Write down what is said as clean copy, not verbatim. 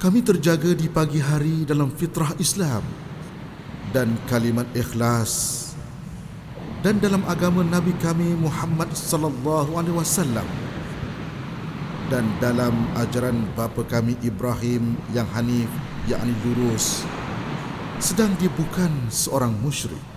Kami terjaga di pagi hari dalam fitrah Islam dan kalimat ikhlas, dan dalam agama Nabi kami Muhammad sallallahu alaihi wasallam, dan dalam ajaran bapa kami Ibrahim yang hanif, yakni lurus, sedang dia bukan seorang musyrik.